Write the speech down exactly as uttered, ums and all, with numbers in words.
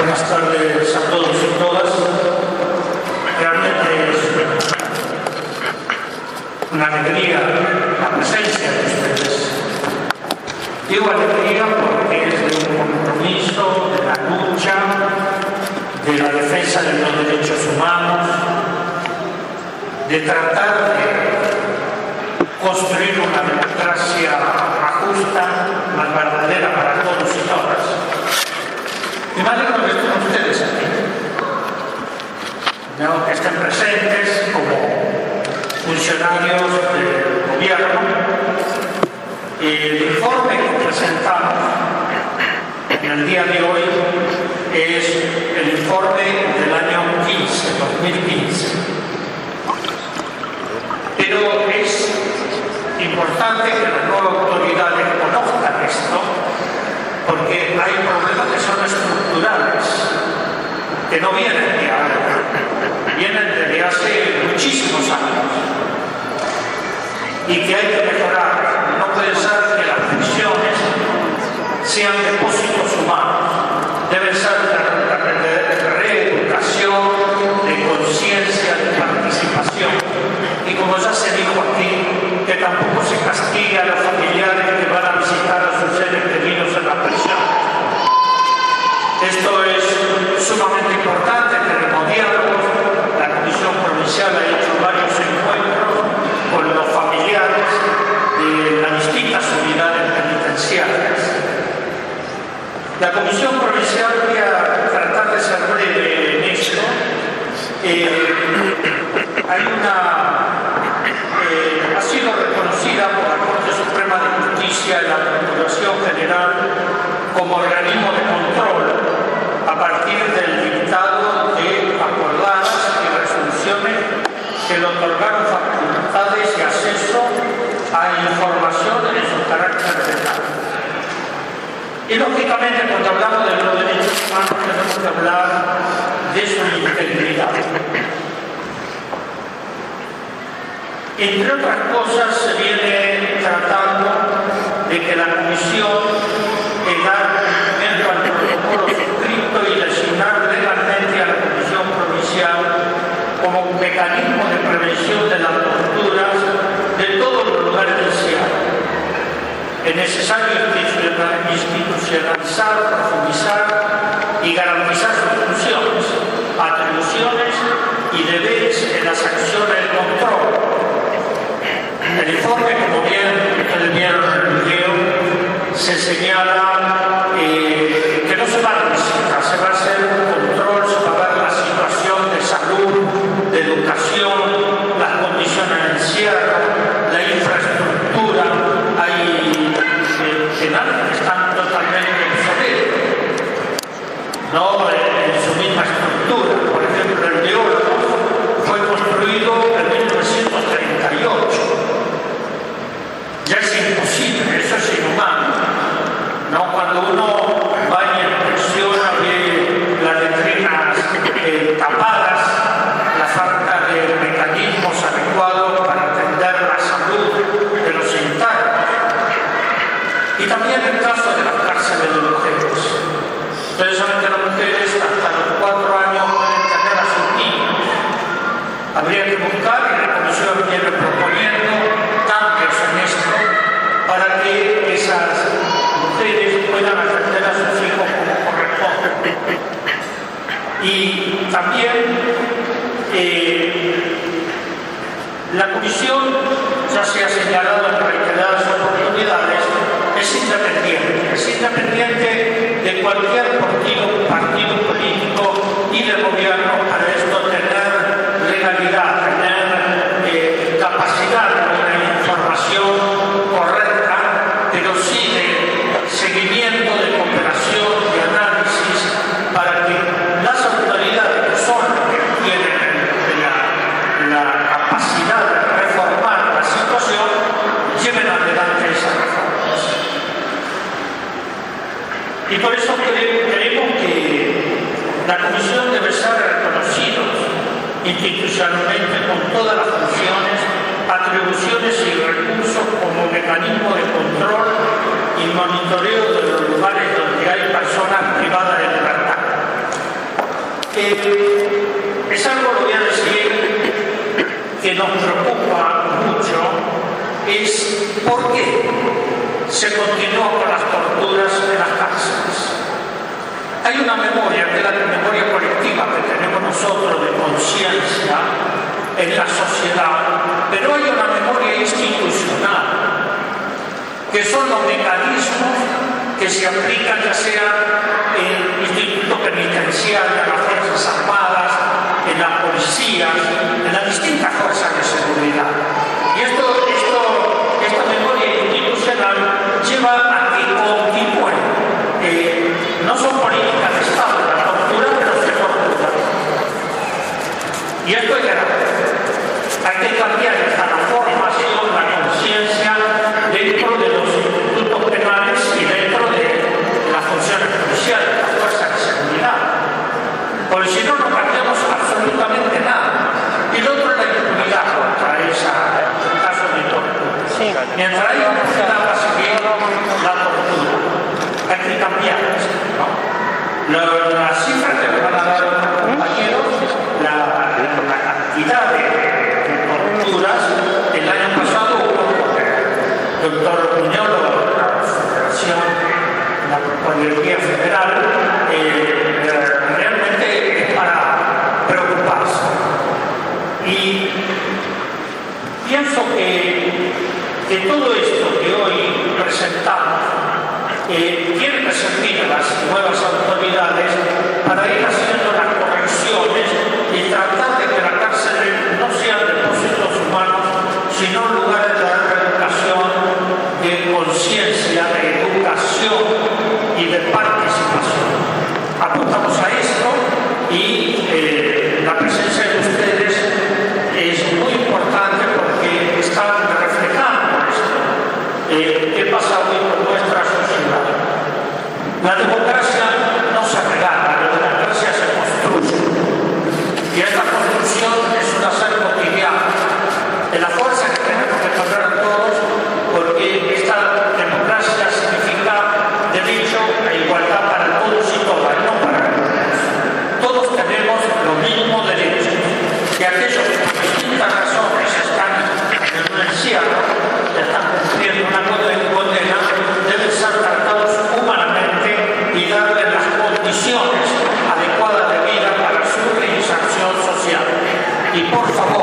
Buenas tardes a todos y todas. Realmente es una alegría la presencia de ustedes. Digo alegría porque es de un compromiso, de la lucha, de la defensa de los derechos humanos, de tratar de construir una democracia más justa, más verdadera para todos y todas. Y me alegro que estén ustedes aquí, ¿no? Que estén presentes como funcionarios del gobierno. El informe que presentamos en el día de hoy es el informe del año quince, dos mil quince. Pero es importante que las nuevas autoridades conozcan esto, porque hay problemas que son estructurales, que no vienen de ahora, vienen desde hace muchísimos años, y que hay que mejorar. No puede ser que las pensiones sean depósitos humanos, deben ser de reeducación, de conciencia, de participación. Y como ya se dijo aquí, que tampoco se castiga a los familiares que van a visitar a sus seres queridos en la prisión. Esto es sumamente importante. Tenemos diálogos. La Comisión Provincial ha hecho varios encuentros con los familiares de las distintas unidades penitenciarias. La Comisión Provincial, voy a tratar de ser breve en esto. Eh, hay una Eh, ha sido reconocida por la Corte Suprema de Justicia y la Procuración General como organismo de control a partir del dictado de acordadas y resoluciones que le otorgaron facultades y acceso a información en su carácter legal. Y lógicamente, cuando hablamos de los derechos humanos, tenemos que hablar de su integridad. Entre otras cosas, se viene tratando de que la Comisión da cumplimiento al protocolo suscrito y designar legalmente a la Comisión Provincial como un mecanismo de prevención de las torturas de todos los lugares del cielo. Es necesario institucionalizar, profundizar y garantizar sus funciones, atribuciones y deberes en las acciones de control. El informe, como bien ustedes vieron en el video, se señala eh, que no se va a visitar, se va a hacer un control, se va a ver la situación de salud, de educación, las condiciones de encierro, la infraestructura. Hay eh, penales que están totalmente obsoletos, ¿no? En, en su misma estructura. Por ejemplo, el de Oro fue construido en mil novecientos treinta y ocho. Ya es imposible, eso es inhumano, ¿no? Cuando uno va y inspecciona, ve las letrinas eh, tapadas, la falta de mecanismos adecuados para atender la salud de los internos. Y también el caso de las cárceles de mujeres. Ustedes saben que las mujeres hasta los cuatro años pueden tener a sus niños. Habría que buscar, y la Comisión viene proponiendo cambios en esto para que esas mujeres puedan atender a sus hijos como corresponde. Y también eh, la Comisión, ya se ha señalado en reiteradas oportunidades, es independiente, es independiente de cualquier partido, partido político y de gobierno para esto tener legalidad, tener eh, capacidad de una información correcta, pero sí de seguimiento, de cooperación, de análisis, para que las autoridades que son las que tienen la, la capacidad de reformar la situación lleven adelante esas reformas. Y por eso creemos que la Comisión debe ser reconocida institucionalmente con todas las funciones, atribuciones y recursos como mecanismo de control y monitoreo de los lugares donde hay personas privadas de libertad. Eh, es algo, lo voy a decir, que nos preocupa mucho, es por qué se continúa con las torturas en las cárceles. Hay una memoria, que es la memoria colectiva que tenemos nosotros de conciencia en la sociedad, pero hay una memoria institucional, que son los mecanismos que se aplican ya sea en el Instituto Penitenciario, en las Fuerzas Armadas, en la policía, en las distintas fuerzas de seguridad. Y esto, esto, esta memoria institucional lleva a que continúen. Eh, no son políticas de Estado, la tortura, pero se tortura. Y esto es grave. Hay que cambiar esta formación, la conciencia dentro de los institutos penales y dentro de las funciones policiales, las fuerzas de seguridad. Porque si no, no cambiamos absolutamente nada. Y lo otro es la impunidad contra ese caso de tortura. Sí. Mientras hay una sociedad va a seguir la tortura. Hay que cambiar esto, ¿no? Las cifras que me van a dar otros compañeros, la, la cantidad de torturas, el año pasado hubo, el doctor Puñolo, la Federación, la Procuraduría Federal, eh, realmente es para preocuparse. Y pienso que, que todo esto que hoy presentamos eh, tiene que servir a las nuevas autoridades para ir haciendo las correcciones y tratar de que la cárcel no sean depósitos humanos, sino lugares de reeducación, de conciencia, de educación y de participación. Apuntamos a esto y eh, la presencia de ustedes es muy importante porque están reflejando esto. Eh, ¿Qué pasa hoy con nuestra sociedad? La democracia no se regala, la democracia se construye. Y esta construcción es un hacer cotidiano, de la fuerza que tenemos que poner todos, porque esta democracia significa derecho e igualdad para todos y todas, no para algunos. Todos tenemos los mismos derechos, y aquellos que por distintas razones están en un encierro, están cumpliendo una condena, deben ser tratados humanamente y darles las condiciones adecuadas de vida para su reinserción social. Y por favor,